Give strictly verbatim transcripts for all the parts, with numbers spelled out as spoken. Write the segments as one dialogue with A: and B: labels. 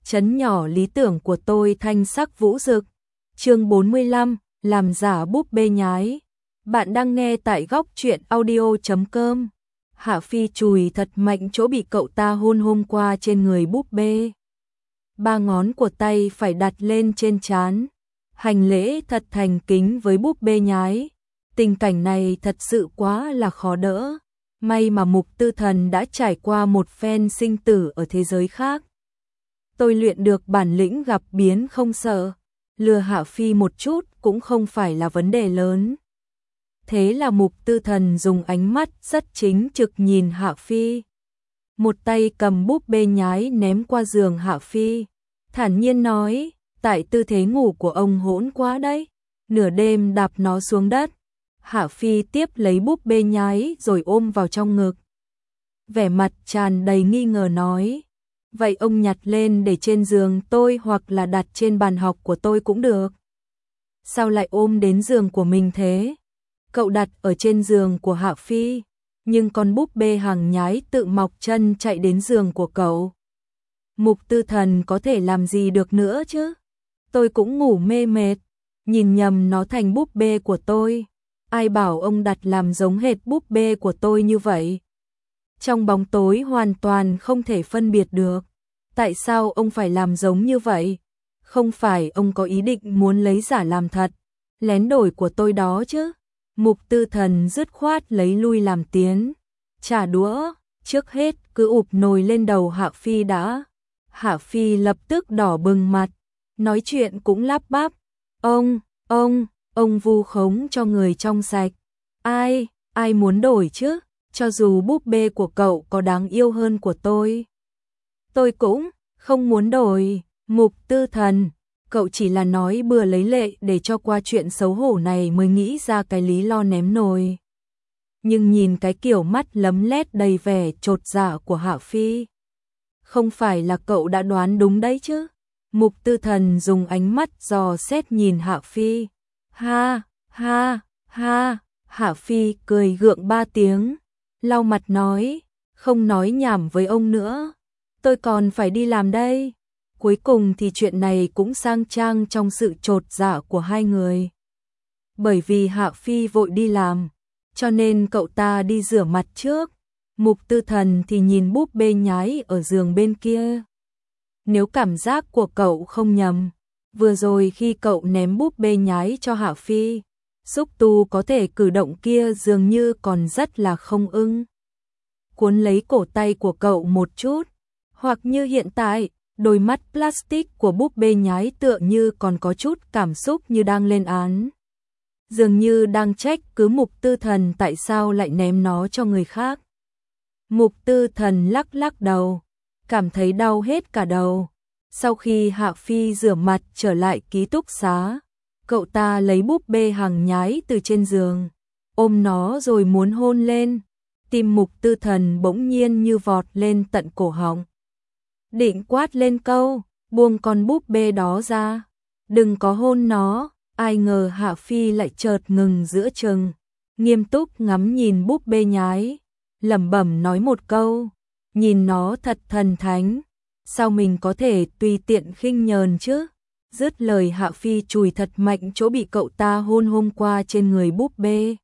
A: trấn nhỏ lý tưởng của tôi thanh sắc vũ rực. Chương bốn mươi lăm, làm giả búp bê nhái. Bạn đang nghe tại góc truyện audio chấm com. Hạ Phi chùi thật mạnh chỗ bị cậu ta hôn hôm qua trên người búp bê. Ba ngón của tay phải đặt lên trên trán, hành lễ thật thành kính với búp bê nhái. Tình cảnh này thật sự quá là khó đỡ. May mà Mục Tư Thần đã trải qua một phen sinh tử ở thế giới khác. Tôi luyện được bản lĩnh gặp biến không sợ, lừa Hạ Phi một chút cũng không phải là vấn đề lớn. Thế là Mục Tư Thần dùng ánh mắt rất chính trực nhìn Hạ Phi. Một tay cầm búp bê nhái ném qua giường Hạ Phi, thản nhiên nói, tại tư thế ngủ của ông hỗn quá đấy, nửa đêm đạp nó xuống đất. Hạ Phi tiếp lấy búp bê nhái rồi ôm vào trong ngực. Vẻ mặt tràn đầy nghi ngờ nói, vậy ông nhặt lên để trên giường tôi hoặc là đặt trên bàn học của tôi cũng được. Sao lại ôm đến giường của mình thế? Cậu đặt ở trên giường của Hạ Phi, nhưng con búp bê hàng nhái tự mọc chân chạy đến giường của cậu. Mục Tư Thần có thể làm gì được nữa chứ? Tôi cũng ngủ mê mệt, nhìn nhầm nó thành búp bê của tôi. Ai bảo ông đặt làm giống hệt búp bê của tôi như vậy? Trong bóng tối hoàn toàn không thể phân biệt được. Tại sao ông phải làm giống như vậy? Không phải ông có ý định muốn lấy giả làm thật, lén đổi của tôi đó chứ? Mục Tư Thần dứt khoát lấy lui làm tiến. Trả đũa, trước hết cứ ụp nồi lên đầu Hạ Phi đã. Hạ Phi lập tức đỏ bừng mặt, nói chuyện cũng lắp bắp. Ông, ông, ông vu khống cho người trong sạch. Ai, ai muốn đổi chứ? Cho dù búp bê của cậu có đáng yêu hơn của tôi, tôi cũng không muốn đổi. Mục Tư Thần, cậu chỉ là nói bừa lấy lệ để cho qua chuyện xấu hổ này mới nghĩ ra cái lý lo ném nồi. Nhưng nhìn cái kiểu mắt lấm lét đầy vẻ chột dạ của Hạ Phi, không phải là cậu đã đoán đúng đấy chứ? Mục Tư Thần dùng ánh mắt dò xét nhìn Hạ Phi. Ha, ha, ha, Hạ Phi cười gượng ba tiếng, lau mặt nói, không nói nhảm với ông nữa, tôi còn phải đi làm đây. Cuối cùng thì chuyện này cũng sang trang trong sự chột dạ của hai người. Bởi vì Hạ Phi vội đi làm, cho nên cậu ta đi rửa mặt trước. Mục Tư Thần thì nhìn búp bê nhái ở giường bên kia. Nếu cảm giác của cậu không nhầm, vừa rồi khi cậu ném búp bê nhái cho Hạ Phi, Xúc Tu có thể cử động kia dường như còn rất là không ưng. Cuốn lấy cổ tay của cậu một chút, hoặc như hiện tại, đôi mắt plastic của búp bê nhái tựa như còn có chút cảm xúc như đang lên án. Dường như đang trách cứ Mục Tư Thần tại sao lại ném nó cho người khác. Mục Tư Thần lắc lắc đầu, cảm thấy đau hết cả đầu. Sau khi Hạ Phi rửa mặt trở lại ký túc xá, cậu ta lấy búp bê hàng nhái từ trên giường, ôm nó rồi muốn hôn lên. Tim Mục Tư Thần bỗng nhiên như vọt lên tận cổ họng. Định quát lên câu, buông con búp bê đó ra, đừng có hôn nó. Ai ngờ Hạ Phi lại chợt ngừng giữa chừng, nghiêm túc ngắm nhìn búp bê nhái, lẩm bẩm nói một câu, nhìn nó thật thần thánh, sao mình có thể tùy tiện khinh nhờn chứ? Dứt lời Hạ Phi chùi thật mạnh chỗ bị cậu ta hôn hôm qua trên người búp bê.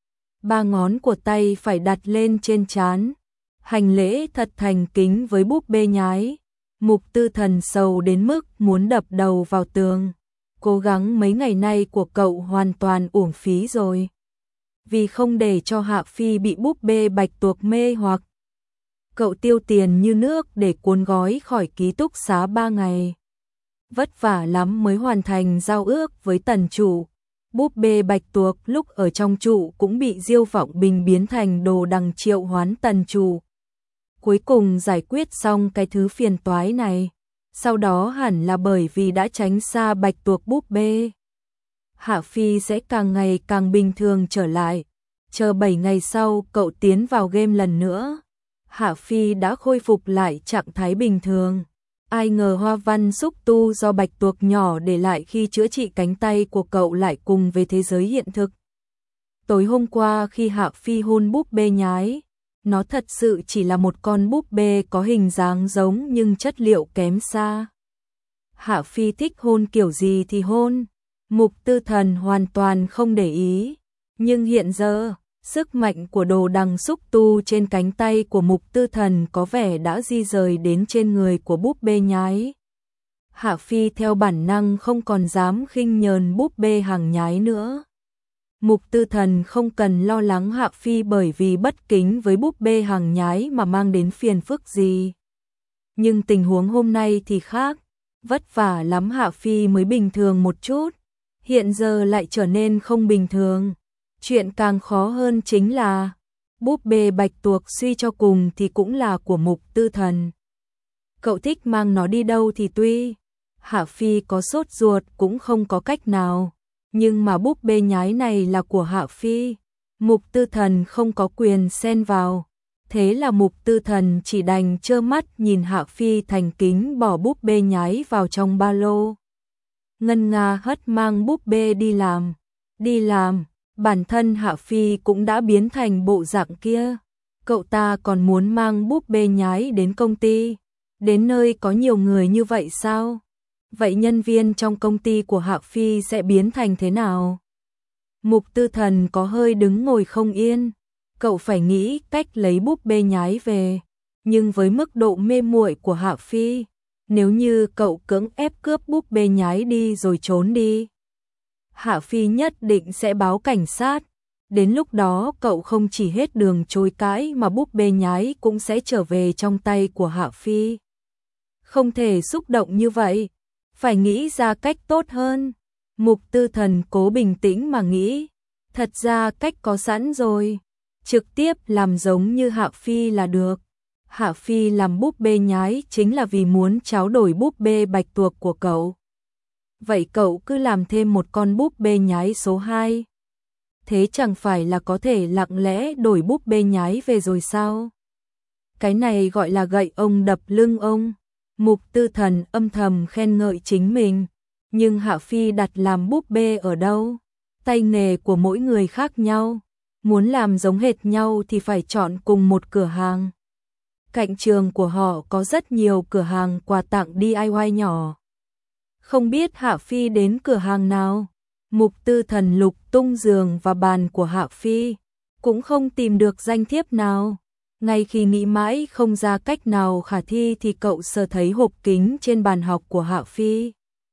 A: Ba ngón của tay phải đặt lên trên trán, hành lễ thật thành kính với búp bê nhái. Mục Tư Thần sầu đến mức muốn đập đầu vào tường. Cố gắng mấy ngày nay của cậu hoàn toàn uổng phí rồi. Vì không để cho Hạ Phi bị búp bê bạch tuộc mê hoặc, cậu tiêu tiền như nước để cuốn gói khỏi ký túc xá ba ngày. Vất vả lắm mới hoàn thành giao ước với tần chủ. Búp bê bạch tuộc lúc ở trong trụ cũng bị Diêu Vọng Bình biến thành đồ đằng triệu hoán tần chủ. Cuối cùng giải quyết xong cái thứ phiền toái này. Sau đó hẳn là bởi vì đã tránh xa bạch tuộc búp bê, Hạ Phi sẽ càng ngày càng bình thường trở lại. Chờ bảy ngày sau cậu tiến vào game lần nữa, Hạ Phi đã khôi phục lại trạng thái bình thường. Ai ngờ hoa văn xúc tu do bạch tuộc nhỏ để lại khi chữa trị cánh tay của cậu lại cùng về thế giới hiện thực. Tối hôm qua khi Hạ Phi hôn búp bê nhái, nó thật sự chỉ là một con búp bê có hình dáng giống nhưng chất liệu kém xa. Hạ Phi thích hôn kiểu gì thì hôn. Mục Tư Thần hoàn toàn không để ý. Nhưng hiện giờ, sức mạnh của đồ đằng xúc tu trên cánh tay của Mục Tư Thần có vẻ đã di rời đến trên người của búp bê nhái. Hạ Phi theo bản năng không còn dám khinh nhờn búp bê hàng nhái nữa. Mục Tư Thần không cần lo lắng Hạ Phi bởi vì bất kính với búp bê hàng nhái mà mang đến phiền phức gì. Nhưng tình huống hôm nay thì khác, vất vả lắm Hạ Phi mới bình thường một chút, hiện giờ lại trở nên không bình thường. Chuyện càng khó hơn chính là, búp bê bạch tuộc suy cho cùng thì cũng là của Mục Tư Thần. Cậu thích mang nó đi đâu thì tuy, Hạ Phi có sốt ruột cũng không có cách nào. Nhưng mà búp bê nhái này là của Hạ Phi, Mục Tư Thần không có quyền xen vào. Thế là Mục Tư Thần chỉ đành trơ mắt nhìn Hạ Phi thành kính bỏ búp bê nhái vào trong ba lô. Ngân nga hất mang búp bê đi làm. Đi làm, bản thân Hạ Phi cũng đã biến thành bộ dạng kia. Cậu ta còn muốn mang búp bê nhái đến công ty. Đến nơi có nhiều người như vậy sao? Vậy nhân viên trong công ty của Hạ Phi sẽ biến thành thế nào? Mục Tư Thần có hơi đứng ngồi không yên. Cậu phải nghĩ cách lấy búp bê nhái về. Nhưng với mức độ mê muội của Hạ Phi, nếu như cậu cưỡng ép cướp búp bê nhái đi rồi trốn đi, Hạ Phi nhất định sẽ báo cảnh sát. Đến lúc đó cậu không chỉ hết đường chối cãi mà búp bê nhái cũng sẽ trở về trong tay của Hạ Phi. Không thể xúc động như vậy, phải nghĩ ra cách tốt hơn. Mục Tư Thần cố bình tĩnh mà nghĩ, thật ra cách có sẵn rồi, trực tiếp làm giống như Hạ Phi là được. Hạ Phi làm búp bê nhái chính là vì muốn tráo đổi búp bê bạch tuộc của cậu. Vậy cậu cứ làm thêm một con búp bê nhái số hai. Thế chẳng phải là có thể lặng lẽ đổi búp bê nhái về rồi sao? Cái này gọi là gậy ông đập lưng ông. Mục Tư Thần âm thầm khen ngợi chính mình. Nhưng Hạ Phi đặt làm búp bê ở đâu? Tay nghề của mỗi người khác nhau. Muốn làm giống hệt nhau thì phải chọn cùng một cửa hàng. Cạnh trường của họ có rất nhiều cửa hàng quà tặng đê i i nhỏ. Không biết Hạ Phi đến cửa hàng nào? Mục Tư Thần lục tung giường và bàn của Hạ Phi, cũng không tìm được danh thiếp nào. Ngay khi nghĩ mãi không ra cách nào khả thi thì cậu sờ thấy hộp kính trên bàn học của Hạ Phi.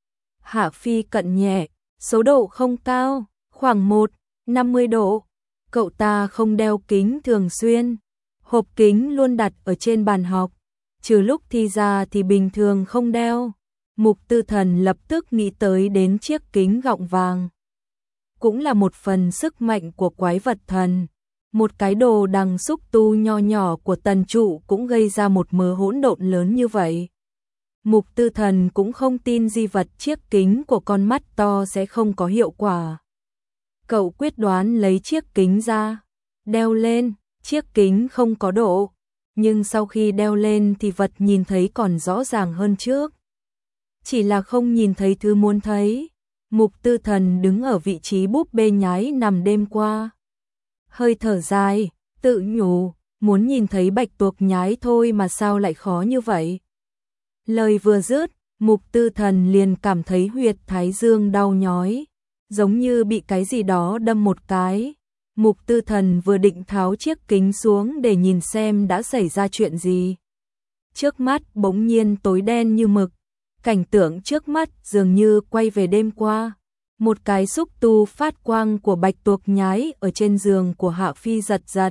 A: Hạ Phi cận nhẹ, số độ không cao, khoảng một trăm năm mươi độ. Cậu ta không đeo kính thường xuyên. Hộp kính luôn đặt ở trên bàn học, trừ lúc thi ra thì bình thường không đeo. Mục Tư Thần lập tức nghĩ tới đến chiếc kính gọng vàng. Cũng là một phần sức mạnh của quái vật thần. Một cái đồ đằng xúc tu nho nhỏ của Tần Trụ cũng gây ra một mớ hỗn độn lớn như vậy. Mục Tư Thần cũng không tin di vật chiếc kính của con mắt to sẽ không có hiệu quả. Cậu quyết đoán lấy chiếc kính ra, đeo lên, chiếc kính không có độ, nhưng sau khi đeo lên thì vật nhìn thấy còn rõ ràng hơn trước. Chỉ là không nhìn thấy thứ muốn thấy. Mục Tư Thần đứng ở vị trí búp bê nhái nằm đêm qua. Hơi thở dài, tự nhủ, muốn nhìn thấy bạch tuộc nhái thôi mà sao lại khó như vậy. Lời vừa dứt, Mục Tư Thần liền cảm thấy huyệt thái dương đau nhói, giống như bị cái gì đó đâm một cái. Mục Tư Thần vừa định tháo chiếc kính xuống để nhìn xem đã xảy ra chuyện gì. Trước mắt bỗng nhiên tối đen như mực. Cảnh tượng trước mắt dường như quay về đêm qua. Một cái xúc tu phát quang của bạch tuộc nhái ở trên giường của Hạ Phi giật giật.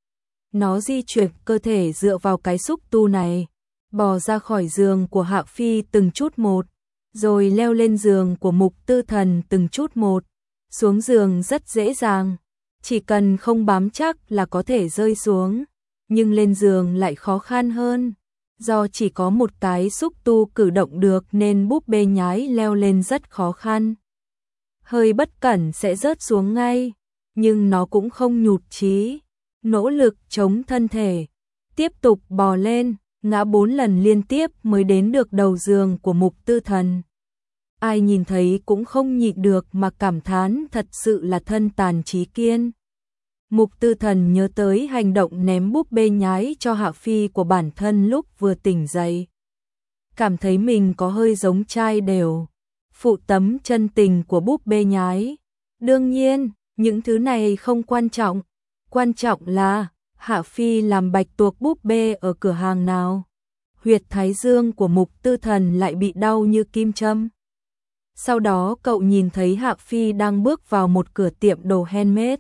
A: Nó di chuyển cơ thể dựa vào cái xúc tu này, bò ra khỏi giường của Hạ Phi từng chút một, rồi leo lên giường của Mục Tư Thần từng chút một. Xuống giường rất dễ dàng, chỉ cần không bám chắc là có thể rơi xuống, nhưng lên giường lại khó khăn hơn. Do chỉ có một cái xúc tu cử động được nên búp bê nhái leo lên rất khó khăn. Hơi bất cẩn sẽ rớt xuống ngay, nhưng nó cũng không nhụt chí, nỗ lực chống thân thể, tiếp tục bò lên, ngã bốn lần liên tiếp mới đến được đầu giường của Mục Tư Thần. Ai nhìn thấy cũng không nhịn được mà cảm thán thật sự là thân tàn trí kiên. Mục Tư Thần nhớ tới hành động ném búp bê nhái cho Hạ Phi của bản thân lúc vừa tỉnh dậy. cảm thấy mình có hơi giống trai đều. Phụ tấm chân tình của búp bê nhái. Đương nhiên, những thứ này không quan trọng. Quan trọng là Hạ Phi làm bạch tuộc búp bê ở cửa hàng nào. Huyệt thái dương của Mục Tư Thần lại bị đau như kim châm. Sau đó cậu nhìn thấy Hạ Phi đang bước vào một cửa tiệm đồ handmade.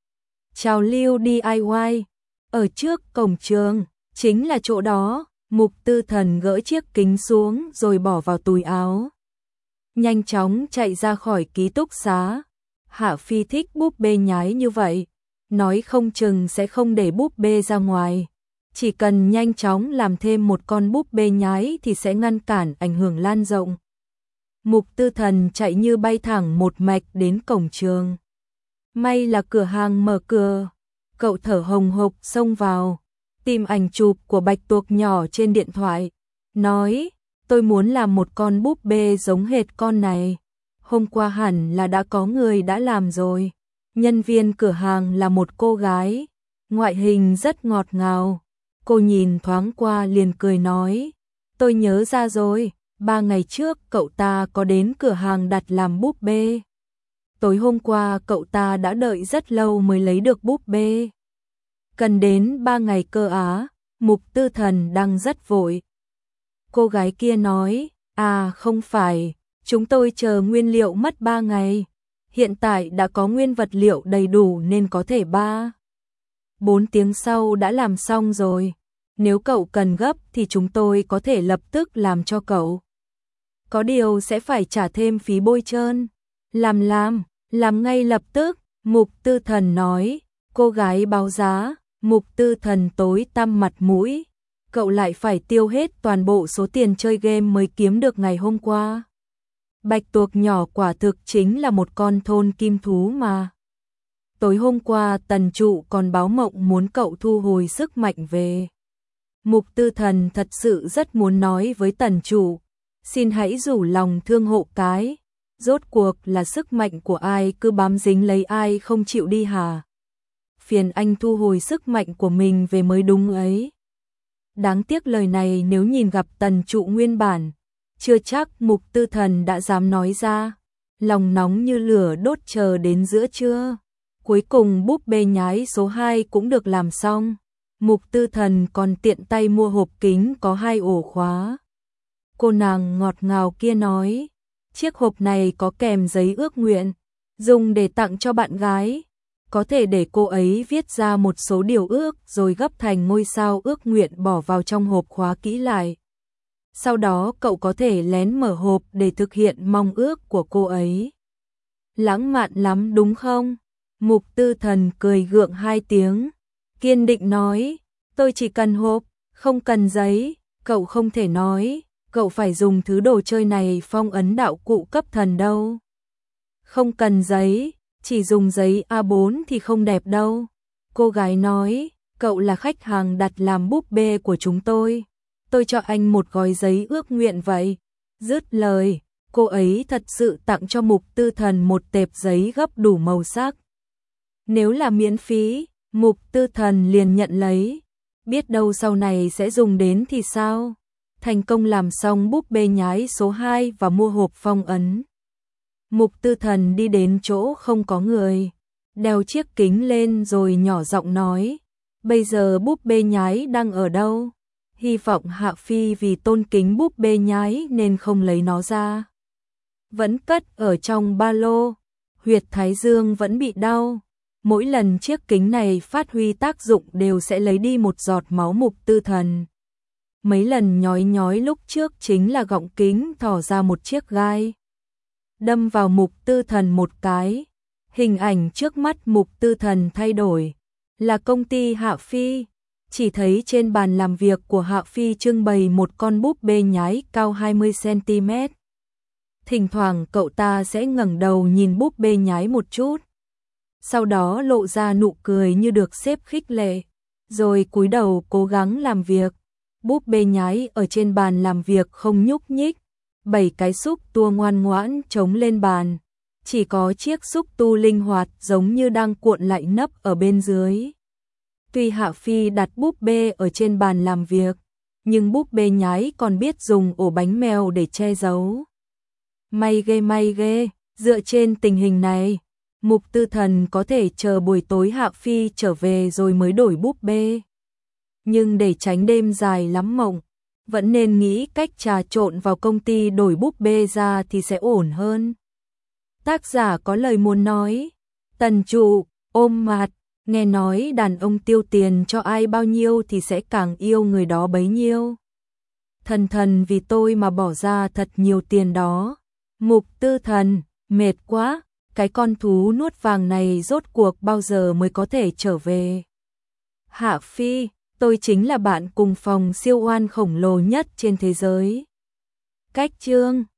A: Trào lưu đê i i, ở trước cổng trường, chính là chỗ đó. Mục Tư Thần gỡ chiếc kính xuống rồi bỏ vào túi áo. Nhanh chóng chạy ra khỏi ký túc xá. Hạ Phi thích búp bê nhái như vậy, nói không chừng sẽ không để búp bê ra ngoài. Chỉ cần nhanh chóng làm thêm một con búp bê nhái thì sẽ ngăn cản ảnh hưởng lan rộng. Mục Tư Thần chạy như bay thẳng một mạch đến cổng trường. May là cửa hàng mở cửa, cậu thở hồng hộc xông vào, tìm ảnh chụp của bạch tuộc nhỏ trên điện thoại, nói, tôi muốn làm một con búp bê giống hệt con này. Hôm qua hẳn là đã có người đã làm rồi. Nhân viên cửa hàng là một cô gái, ngoại hình rất ngọt ngào. Cô nhìn thoáng qua liền cười nói, tôi nhớ ra rồi, ba ngày trước cậu ta có đến cửa hàng đặt làm búp bê. Tối hôm qua cậu ta đã đợi rất lâu mới lấy được búp bê. Cần đến ba ngày cơ á. Mục Tư Thần đang rất vội. Cô gái kia nói, à không phải, chúng tôi chờ nguyên liệu mất ba ngày. Hiện tại đã có nguyên vật liệu đầy đủ nên có thể ba, bốn tiếng sau đã làm xong rồi. Nếu cậu cần gấp thì chúng tôi có thể lập tức làm cho cậu. Có điều sẽ phải trả thêm phí bôi trơn. Làm làm, làm ngay lập tức, Mục Tư Thần nói. Cô gái báo giá. Mục Tư Thần tối tăm mặt mũi. Cậu lại phải tiêu hết toàn bộ số tiền chơi game mới kiếm được ngày hôm qua. Bạch tuộc nhỏ quả thực chính là một con thôn kim thú mà. Tối hôm qua Tần Trụ còn báo mộng muốn cậu thu hồi sức mạnh về. Mục Tư Thần thật sự rất muốn nói với Tần Trụ, xin hãy rủ lòng thương hộ cái. Rốt cuộc là sức mạnh của ai cứ bám dính lấy ai không chịu đi hả? Phiền anh thu hồi sức mạnh của mình về mới đúng ấy. Đáng tiếc lời này nếu nhìn gặp Tần Trụ nguyên bản, chưa chắc Mục Tư Thần đã dám nói ra. Lòng nóng như lửa đốt chờ đến giữa trưa. Cuối cùng búp bê nhái số hai cũng được làm xong. Mục Tư Thần còn tiện tay mua hộp kính có hai ổ khóa. Cô nàng ngọt ngào kia nói, chiếc hộp này có kèm giấy ước nguyện, dùng để tặng cho bạn gái. Có thể để cô ấy viết ra một số điều ước rồi gấp thành ngôi sao ước nguyện bỏ vào trong hộp khóa kỹ lại. Sau đó cậu có thể lén mở hộp để thực hiện mong ước của cô ấy. Lãng mạn lắm đúng không? Mục Tư Thần cười gượng hai tiếng, kiên định nói, tôi chỉ cần hộp, không cần giấy. Cậu không thể nói, cậu phải dùng thứ đồ chơi này phong ấn đạo cụ cấp thần đâu. Không cần giấy, chỉ dùng giấy a bốn thì không đẹp đâu. Cô gái nói, cậu là khách hàng đặt làm búp bê của chúng tôi. Tôi cho anh một gói giấy ước nguyện vậy. Dứt lời, cô ấy thật sự tặng cho Mục Tư Thần một tệp giấy gấp đủ màu sắc. Nếu là miễn phí, Mục Tư Thần liền nhận lấy. Biết đâu sau này sẽ dùng đến thì sao? Thành công làm xong búp bê nhái số hai và mua hộp phong ấn. Mục Tư Thần đi đến chỗ không có người, đeo chiếc kính lên rồi nhỏ giọng nói, bây giờ búp bê nhái đang ở đâu? Hy vọng Hạ Phi vì tôn kính búp bê nhái nên không lấy nó ra. Vẫn cất ở trong ba lô, huyệt thái dương vẫn bị đau. Mỗi lần chiếc kính này phát huy tác dụng đều sẽ lấy đi một giọt máu Mục Tư Thần. Mấy lần nhói nhói lúc trước chính là gọng kính thò ra một chiếc gai, đâm vào Mục Tư Thần một cái. Hình ảnh trước mắt Mục Tư Thần thay đổi, là công ty Hạ Phi. Chỉ thấy trên bàn làm việc của Hạ Phi trưng bày một con búp bê nhái cao hai mươi xăng-ti-mét. Thỉnh thoảng cậu ta sẽ ngẩng đầu nhìn búp bê nhái một chút, sau đó lộ ra nụ cười như được sếp khích lệ, rồi cúi đầu cố gắng làm việc. Búp bê nhái ở trên bàn làm việc không nhúc nhích, bảy cái xúc tua ngoan ngoãn chống lên bàn, chỉ có chiếc xúc tu linh hoạt giống như đang cuộn lại nấp ở bên dưới. Tuy Hạ Phi đặt búp bê ở trên bàn làm việc, nhưng búp bê nhái còn biết dùng ổ bánh mèo để che giấu. May ghê may ghê, dựa trên tình hình này, Mục Tư Thần có thể chờ buổi tối Hạ Phi trở về rồi mới đổi búp bê. Nhưng để tránh đêm dài lắm mộng, vẫn nên nghĩ cách trà trộn vào công ty đổi búp bê ra thì sẽ ổn hơn. Tác giả có lời muốn nói. Tần trụ, ôm mặt, nghe nói đàn ông tiêu tiền cho ai bao nhiêu thì sẽ càng yêu người đó bấy nhiêu. Thần thần vì tôi mà bỏ ra thật nhiều tiền đó. Mục Tư Thần, mệt quá, cái con thú nuốt vàng này rốt cuộc bao giờ mới có thể trở về. Hạ Phi, tôi chính là bạn cùng phòng siêu oan khổng lồ nhất trên thế giới. Cách chương